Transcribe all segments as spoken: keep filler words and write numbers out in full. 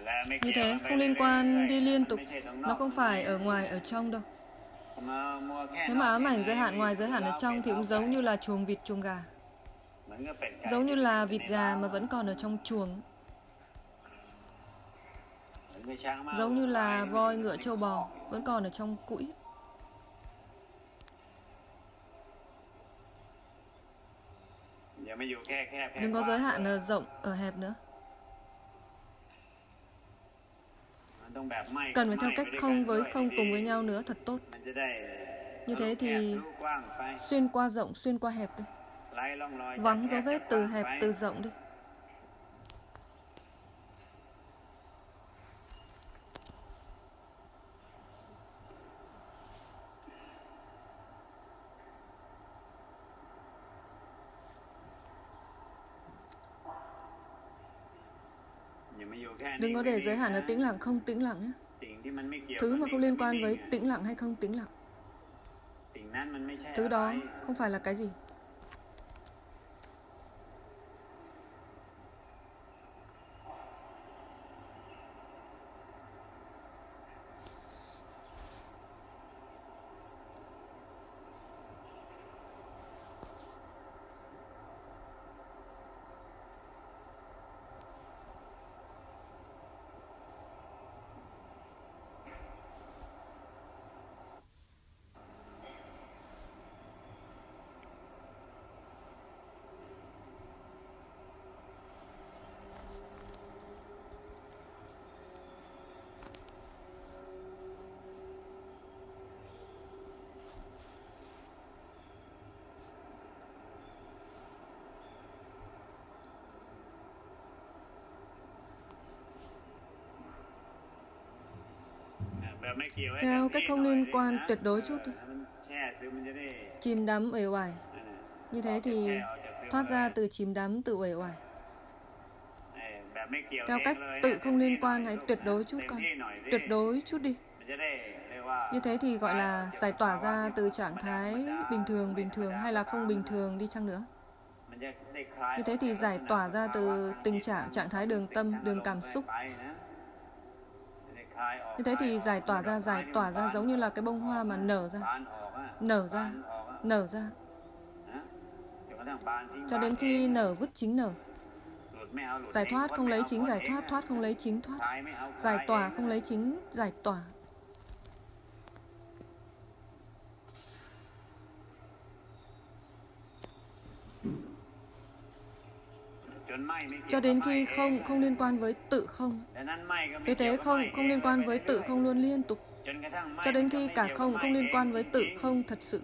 Như thế không liên quan đi liên tục, nó không phải ở ngoài ở trong đâu. Nếu mà ám ảnh giới hạn ngoài giới hạn ở trong thì cũng giống như là chuồng vịt chuồng gà, giống như là vịt gà mà vẫn còn ở trong chuồng, giống như là voi ngựa trâu bò vẫn còn ở trong cũi. Đừng có giới hạn ở rộng, ở hẹp nữa. Cần phải theo cách không với không cùng với nhau nữa thật tốt. Như thế thì xuyên qua rộng, xuyên qua hẹp đi. Vắng dấu vết từ hẹp, từ rộng đi. Đừng có để giới hạn ở tĩnh lặng không tĩnh lặng nhé. Thứ mà không liên quan với tĩnh lặng hay không tĩnh lặng, thứ đó không phải là cái gì. Theo cách không liên quan tuyệt đối chút đi. Chìm đắm uể oải. Như thế thì thoát ra từ chìm đắm, từ uể oải. Theo cách tự không liên quan hãy tuyệt đối chút con. Tuyệt đối chút đi. Như thế thì gọi là giải tỏa ra từ trạng thái bình thường, bình thường hay là không bình thường đi chăng nữa. Như thế thì giải tỏa ra từ tình trạng, trạng thái đường tâm, đường cảm xúc. Như thế thì giải tỏa ra, giải tỏa ra giống như là cái bông hoa mà nở ra, nở ra, nở ra. Cho đến khi nở vứt chính nở. Giải thoát không lấy chính giải thoát, thoát không lấy chính thoát. Giải tỏa không lấy chính giải tỏa. Cho đến khi không, không liên quan với tự không. Vì thế không, không liên quan với tự không luôn liên tục. Cho đến khi cả không, không liên quan với tự không thật sự.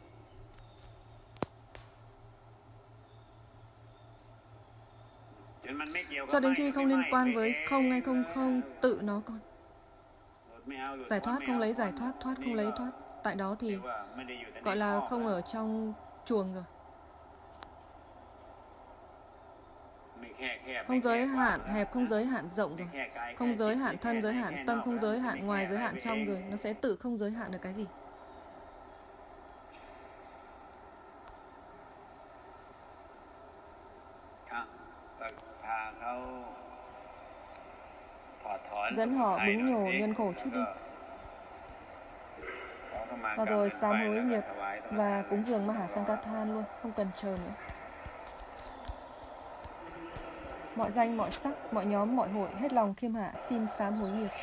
Cho đến khi không liên quan với không hay không không, tự nó con. Giải thoát không lấy giải thoát, thoát không lấy thoát. Tại đó thì gọi là không ở trong chuồng rồi. Không giới hạn hẹp, không giới hạn rộng rồi. Không giới hạn thân, giới hạn tâm, không giới hạn ngoài, giới hạn trong rồi. Nó sẽ tự không giới hạn được cái gì. Dẫn họ bứng nhổ nhân khổ chút đi. Và rồi sám hối nghiệp và cúng dường Mahasankathan luôn, không cần chờ nữa. Mọi danh, mọi sắc, mọi nhóm, mọi hội hết lòng khiêm hạ xin sám hối nghiệp.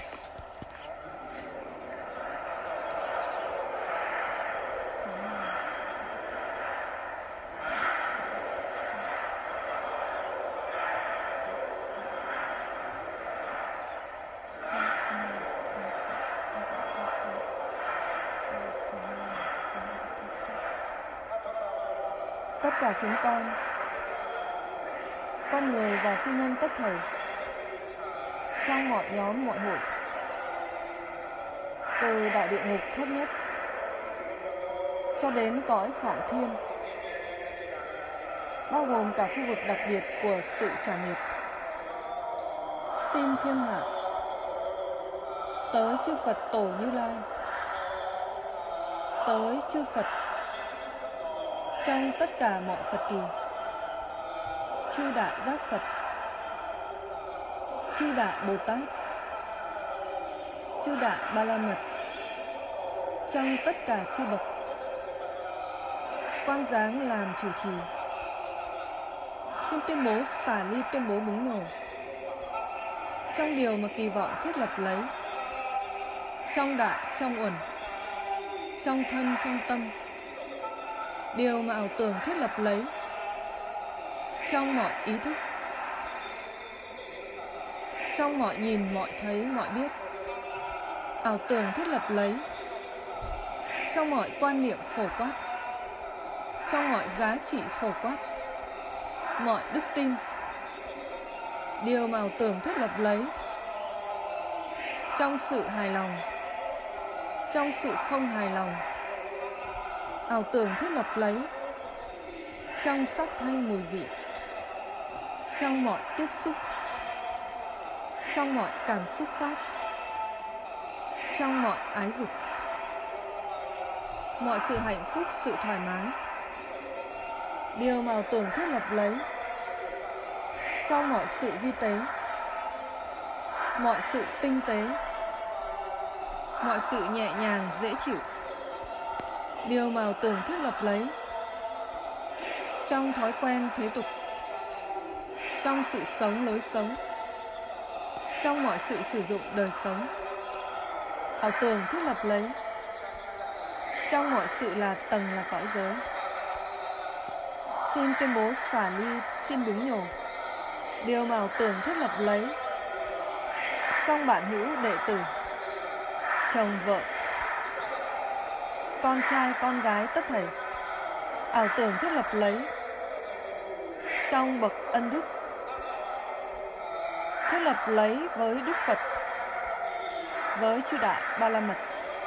Tất cả chúng con, con người và phi nhân tất thảy, trong mọi nhóm mọi hội, từ đại địa ngục thấp nhất cho đến cõi Phạm Thiên, bao gồm cả khu vực đặc biệt của sự trả nghiệp, xin khiêm hạ tới chư Phật Tổ Như Lai, tới chư Phật trong tất cả mọi Phật kỳ, chư Đại Giác Phật, chư Đại Bồ Tát, chư Đại Ba La Mật trong tất cả chư bậc, quang dáng làm chủ trì. Xin tuyên bố xả ly, tuyên bố búng nổ trong điều mà kỳ vọng thiết lập lấy, trong đại, trong uẩn, trong thân, trong tâm, điều mà ảo tưởng thiết lập lấy, trong mọi ý thức, trong mọi nhìn, mọi thấy, mọi biết, ảo tưởng thiết lập lấy, trong mọi quan niệm phổ quát, trong mọi giá trị phổ quát, mọi đức tin, điều mà ảo tưởng thiết lập lấy, trong sự hài lòng, trong sự không hài lòng, ảo tưởng thiết lập lấy, trong sắc thanh mùi vị, trong mọi tiếp xúc, trong mọi cảm xúc pháp, trong mọi ái dục, mọi sự hạnh phúc, sự thoải mái, điều mà ảo tưởng thiết lập lấy, trong mọi sự vi tế, mọi sự tinh tế, mọi sự nhẹ nhàng dễ chịu, điều mà ảo tưởng thiết lập lấy, trong thói quen thế tục, trong sự sống lối sống, trong mọi sự sử dụng đời sống, ảo tưởng thiết lập lấy, trong mọi sự là tầng là cõi giới. Xin tuyên bố xả ly, xin búng nhổ, điều mà ảo tưởng thiết lập lấy, trong bạn hữu đệ tử, chồng vợ, con trai con gái tất thảy, ảo tưởng thiết lập lấy, trong bậc ân đức, thiết lập lấy với Đức Phật, với chư Đại Ba La Mật.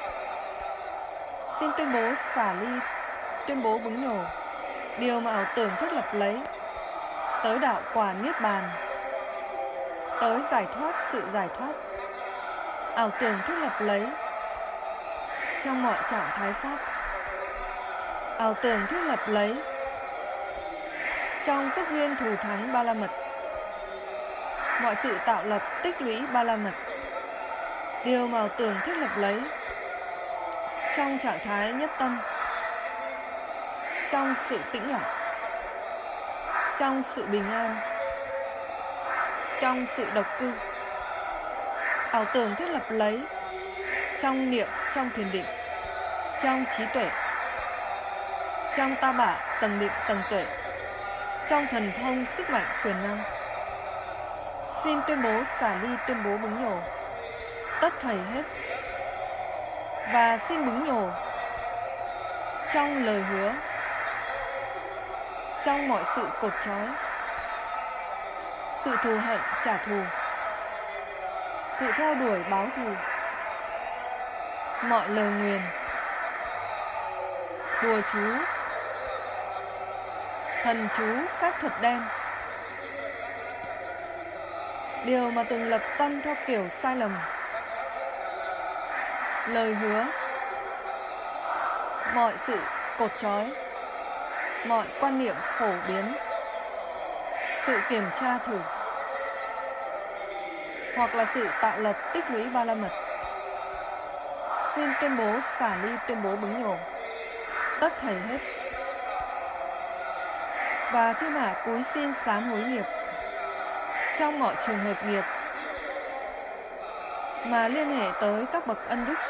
Xin tuyên bố xả ly, tuyên bố búng nổ, điều mà ảo tưởng thiết lập lấy, tới đạo quả Niết Bàn, tới giải thoát, sự giải thoát, ảo tưởng thiết lập lấy, trong mọi trạng thái pháp, ảo tưởng thiết lập lấy, trong phước duyên thù thắng Ba La Mật, mọi sự tạo lập tích lũy Ba La Mật, điều mà ảo tưởng thiết lập lấy, trong trạng thái nhất tâm, trong sự tĩnh lặng, trong sự bình an, trong sự độc cư, ảo tưởng thiết lập lấy, trong niệm, trong thiền định, trong trí tuệ, trong ta bả, tầng định, tầng tuệ, trong thần thông, sức mạnh, quyền năng. Xin tuyên bố xả ly, tuyên bố búng nhổ tất thảy hết, và xin búng nhổ trong lời hứa, trong mọi sự cột trói, sự thù hận trả thù, sự theo đuổi báo thù, mọi lời nguyền, đùa chú, thần chú, phép thuật đen, điều mà từng lập tâm theo kiểu sai lầm, lời hứa, mọi sự cột trói, mọi quan niệm phổ biến, sự kiểm tra thử, hoặc là sự tạo lập tích lũy Ba La Mật. Xin tuyên bố xả ly, tuyên bố búng nhổ tất thảy hết, và thiên hạ cúi xin sám hối nghiệp trong mọi trường hợp nghiệp mà liên hệ tới các bậc ân đức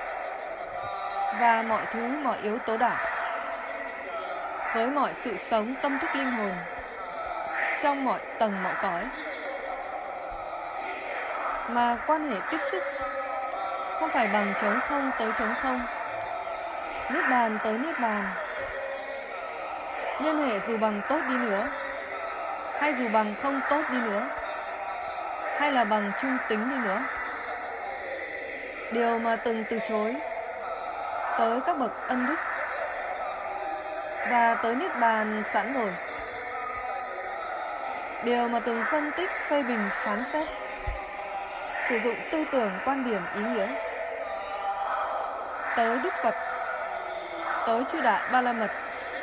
và mọi thứ, mọi yếu tố đạo, với mọi sự sống tâm thức linh hồn trong mọi tầng mọi cõi, mà quan hệ tiếp xúc không phải bằng trống không tới trống không, niết bàn tới niết bàn, liên hệ dù bằng tốt đi nữa hay dù bằng không tốt đi nữa, hay là bằng trung tính đi nữa, điều mà từng từ chối tới các bậc ân đức và tới niết bàn sẵn rồi, điều mà từng phân tích, phê bình, phán xét, sử dụng tư tưởng, quan điểm, ý nghĩa, tới Đức Phật, tới chư Đại Ba La Mật,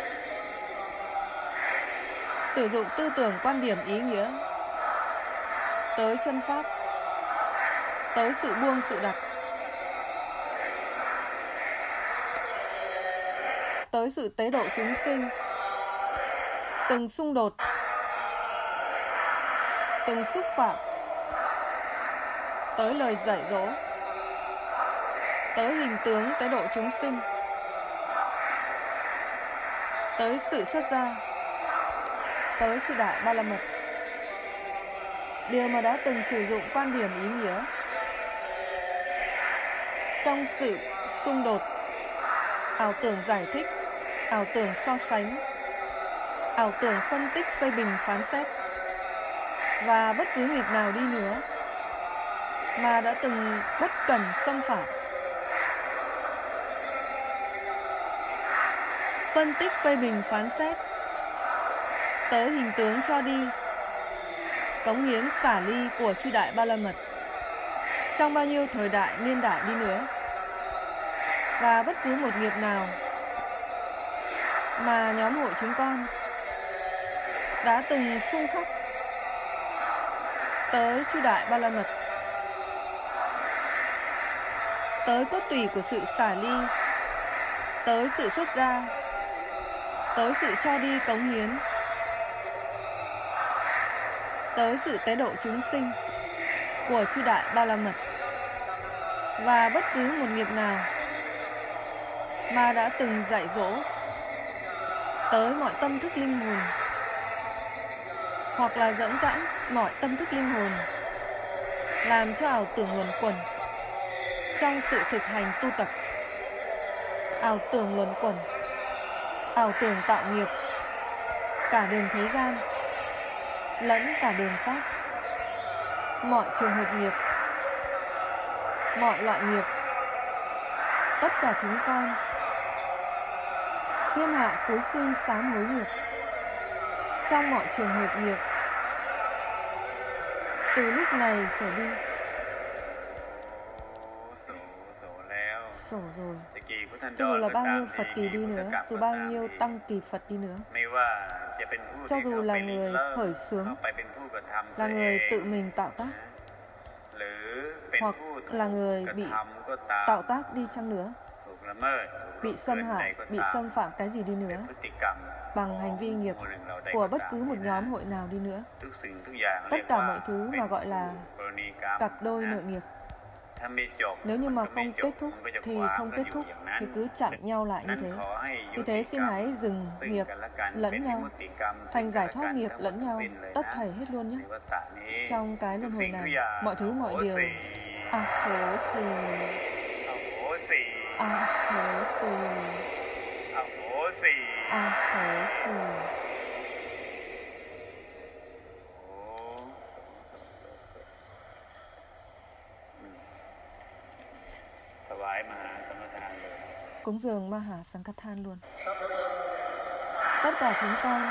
sử dụng tư tưởng, quan điểm, ý nghĩa, tới chân pháp, tới sự buông sự đặt, tới sự tế độ chúng sinh, từng xung đột, từng xúc phạm, tới lời dạy dỗ, tới hình tướng tế độ chúng sinh, tới sự xuất gia, tới chư Đại Ba La Mật. Điều mà đã từng sử dụng quan điểm ý nghĩa trong sự xung đột, ảo tưởng giải thích, ảo tưởng so sánh, ảo tưởng phân tích, phê bình, phán xét, và bất cứ nghiệp nào đi nữa mà đã từng bất cẩn xâm phạm, phân tích, phê bình, phán xét, tới hình tướng cho đi, cống hiến xả ly của chư Đại Ba La Mật trong bao nhiêu thời đại, niên đại đi nữa, và bất cứ một nghiệp nào mà nhóm hội chúng con đã từng xung khắc tới chư Đại Ba La Mật, tới cốt tủy của sự xả ly, tới sự xuất gia, tới sự cho đi cống hiến, tới sự tế độ chúng sinh của chư Đại Ba La Mật, và bất cứ một nghiệp nào mà đã từng dạy dỗ tới mọi tâm thức linh hồn, hoặc là dẫn dẫn mọi tâm thức linh hồn làm cho ảo tưởng luẩn quẩn trong sự thực hành tu tập. Ảo tưởng luẩn quẩn, ảo tưởng tạo nghiệp, cả đường thế gian lẫn cả đường pháp, mọi trường hợp nghiệp, mọi loại nghiệp, tất cả chúng con Thiên hạ cúi xin sám hối nghiệp trong mọi trường hợp nghiệp từ lúc này trở đi. Sổ rồi. Cho dù là bao nhiêu Phật kỳ đi nữa, dù bao nhiêu tăng kỳ Phật đi nữa, cho dù là người khởi xướng, là người tự mình tạo tác, hoặc là người bị tạo tác đi chăng nữa, bị xâm hại, bị xâm phạm cái gì đi nữa, bằng hành vi nghiệp của bất cứ một nhóm hội nào đi nữa, tất cả mọi thứ mà gọi là cặp đôi nợ nghiệp, nếu như mà không kết thúc thì không kết thúc, thì cứ chặn nhau lại như thế. Vì thế xin hãy dừng nghiệp lẫn nhau, thành giải thoát nghiệp lẫn nhau, tất thảy hết luôn nhé. Trong cái luân hồi này, mọi thứ mọi điều a hố xì, a hố xì, a hố xì. Cúng dường Maha Sankathan luôn. Tất cả chúng con,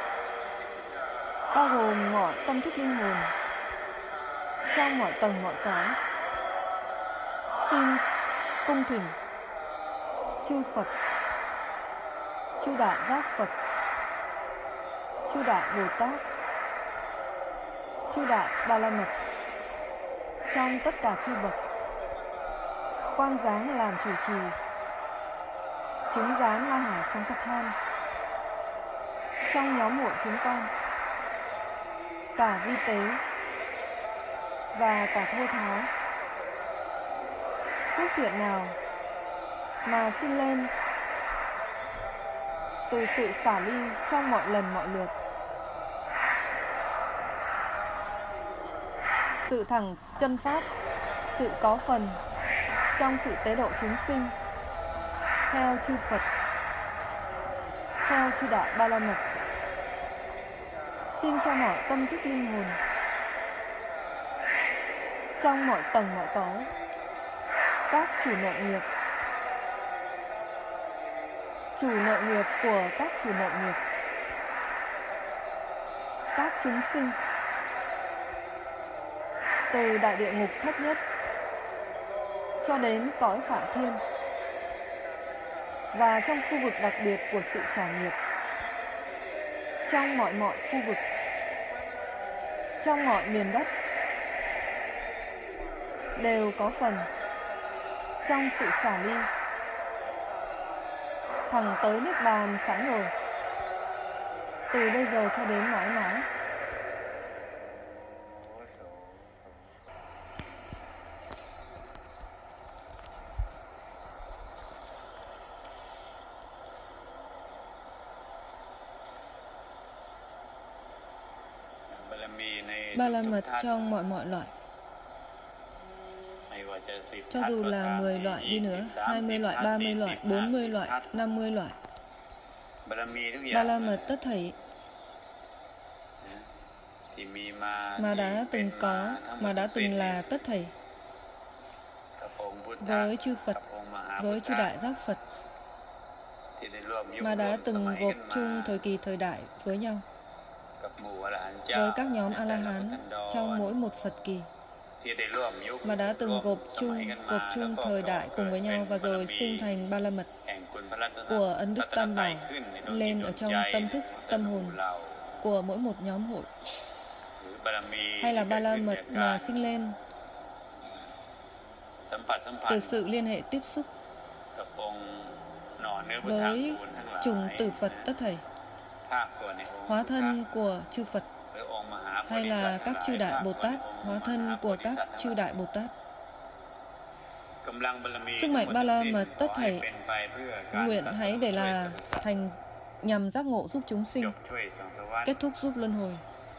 bao gồm mọi tâm thức linh hồn trong mọi tầng mọi cõi, xin cung thỉnh chư Phật, chư Đại Giác Phật, chư Đại Bồ Tát, chư Đại Ba La Mật trong tất cả chư bậc quan giáng làm chủ trì, chứng giám Maha Sankathan trong nhóm hội chúng con, cả vi tế và cả thô tháo. Phước thiện nào mà sinh lên từ sự xả ly trong mọi lần mọi lượt, sự thẳng chân pháp, sự có phần trong sự tế độ chúng sinh theo chư Phật, theo chư Đại Ba La Mật, xin cho mọi tâm thức linh hồn trong mọi tầng mọi cõi, các chủ nợ nghiệp, chủ nợ nghiệp của các chủ nợ nghiệp, các chúng sinh từ đại địa ngục thấp nhất cho đến cõi Phạm Thiên, và trong khu vực đặc biệt của sự trả nghiệp, trong mọi mọi khu vực, trong mọi miền đất, đều có phần trong sự xả ly, thẳng tới Niết Bàn sẵn rồi, từ bây giờ cho đến mãi mãi. Ba la mật trong mọi mọi loại, cho dù là mười loại đi nữa, hai mươi loại, ba mươi loại, bốn mươi loại, năm mươi loại. Ba la mật tất thảy mà đã từng có, mà đã từng là tất thảy với chư Phật, với chư Đại Giác Phật, mà đã từng gộp chung thời kỳ thời đại với nhau, với các nhóm A-la-hán trong mỗi một Phật kỳ, mà đã từng gộp chung, gộp chung thời đại cùng với nhau và rồi sinh thành ba la mật của ân đức Tam Bảo lên ở trong tâm thức, tâm hồn của mỗi một nhóm hội. Hay là ba la mật mà sinh lên từ sự liên hệ tiếp xúc với chủng tử Phật tất thảy, hóa thân của chư Phật, hay là các chư Đại Bồ Tát, hóa thân của các chư Đại Bồ Tát. Sức mạnh ba la mật tất thảy nguyện hãy để là thành nhằm giác ngộ giúp chúng sinh, kết thúc giúp luân hồi.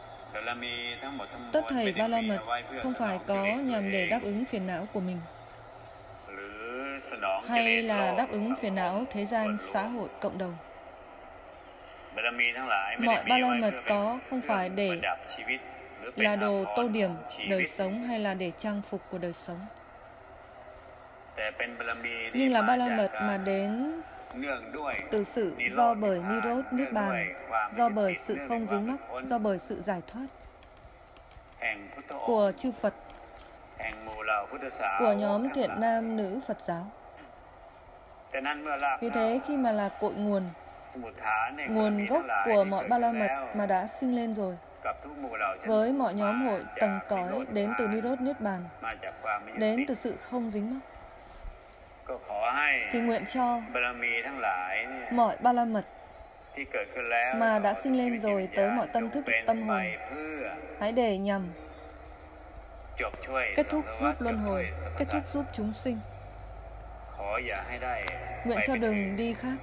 Tất thảy ba la mật không phải có nhằm để đáp ứng phiền não của mình, hay là đáp ứng phiền não thế gian, xã hội, cộng đồng. Mọi ba la mật có không phải để là đồ tô điểm đời sống hay là để trang phục của đời sống, nhưng là ba la mật mà đến từ sự do bởi Nirod Niết Bàn, do bởi sự không dính mắc, do bởi sự giải thoát của chư Phật, của nhóm thiện nam nữ Phật giáo. Vì thế khi mà là cội nguồn, nguồn gốc của mọi ba la mật mà đã sinh lên rồi, với mọi nhóm hội tầng cõi đến từ Nirod Niết Bàn, đến từ sự không dính mắc, thì nguyện cho mọi ba la mật mà đã sinh lên rồi tới mọi tâm thức, tâm hồn, hãy để nhằm kết thúc giúp luân hồi, kết thúc giúp chúng sinh. Nguyện cho đừng đi khác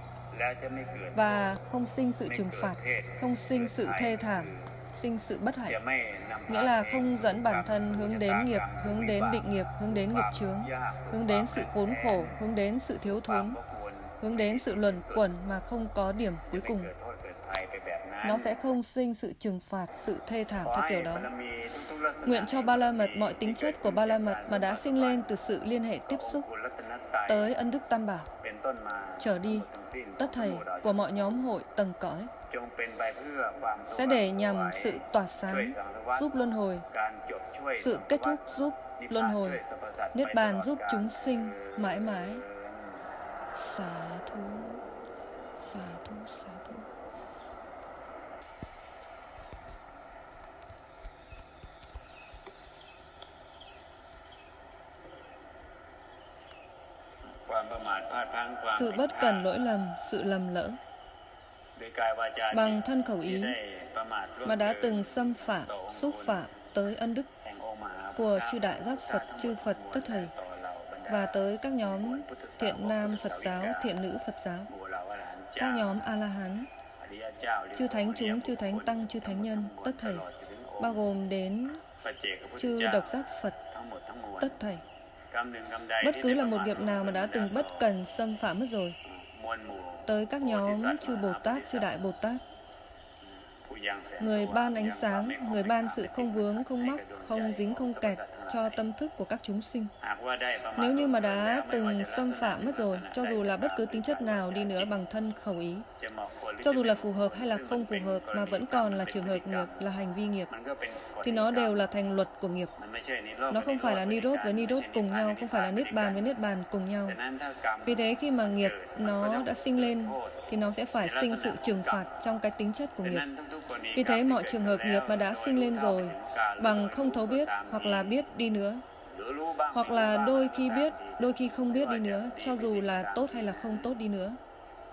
và không sinh sự trừng phạt, không sinh sự thê thảm, sinh sự bất hạnh. Nghĩa là không dẫn bản thân hướng đến nghiệp, hướng đến định nghiệp, hướng đến nghiệp chướng, hướng đến sự khốn khổ, hướng đến sự thiếu thốn, hướng đến sự luẩn quẩn mà không có điểm cuối cùng. Nó sẽ không sinh sự trừng phạt, sự thê thảm theo kiểu đó. Nguyện cho ba la mật, mọi tính chất của ba la mật mà đã sinh lên từ sự liên hệ tiếp xúc tới ân đức Tam Bảo trở đi, tất thảy của mọi nhóm hội tầng cõi sẽ để nhằm sự tỏa sáng giúp luân hồi, sự kết thúc giúp luân hồi, Niết Bàn giúp chúng sinh mãi mãi. Xá thú, xá thú, xá thú. Sự bất cẩn lỗi lầm, sự lầm lỡ bằng thân khẩu ý mà đã từng xâm phạm, xúc phạm tới ân đức của chư Đại Giác Phật, chư Phật tất thảy, và tới các nhóm thiện nam Phật giáo, thiện nữ Phật giáo, các nhóm A-la-hán, chư thánh chúng, chư thánh tăng, chư thánh nhân tất thảy, bao gồm đến chư độc giác Phật tất thảy. Bất cứ là một nghiệp nào mà đã từng bất cần xâm phạm mất rồi, tới các nhóm chư Bồ Tát, chư Đại Bồ Tát, người ban ánh sáng, người ban sự không vướng, không mắc, không dính, không kẹt cho tâm thức của các chúng sinh. Nếu như mà đã từng xâm phạm mất rồi, cho dù là bất cứ tính chất nào đi nữa bằng thân khẩu ý, cho dù là phù hợp hay là không phù hợp mà vẫn còn là trường hợp nghiệp, là hành vi nghiệp, thì nó đều là thành luật của nghiệp. Nó không phải là Nirod với Nirod cùng nhau, không phải là Niết Bàn với Niết Bàn cùng nhau. Vì thế khi mà nghiệp nó đã sinh lên thì nó sẽ phải sinh sự trừng phạt trong cái tính chất của nghiệp. Vì thế mọi trường hợp nghiệp mà đã sinh lên rồi bằng không thấu biết hoặc là biết đi nữa, hoặc là đôi khi biết, đôi khi không biết đi nữa, cho dù là tốt hay là không tốt đi nữa,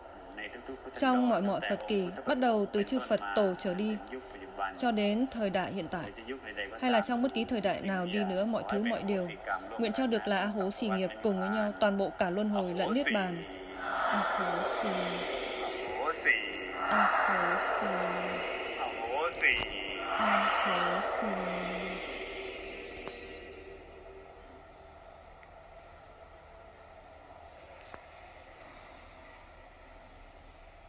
trong mọi mọi Phật kỳ, bắt đầu từ chư Phật tổ trở đi, cho đến thời đại hiện tại, hay là trong bất kỳ thời đại nào đi nữa, mọi thứ mọi điều, nguyện cho được là A Hố Xì nghiệp cùng với nhau, toàn bộ cả luân hồi lẫn niết bàn. A Hố Xì, A Hố Xì, A Hố Xì.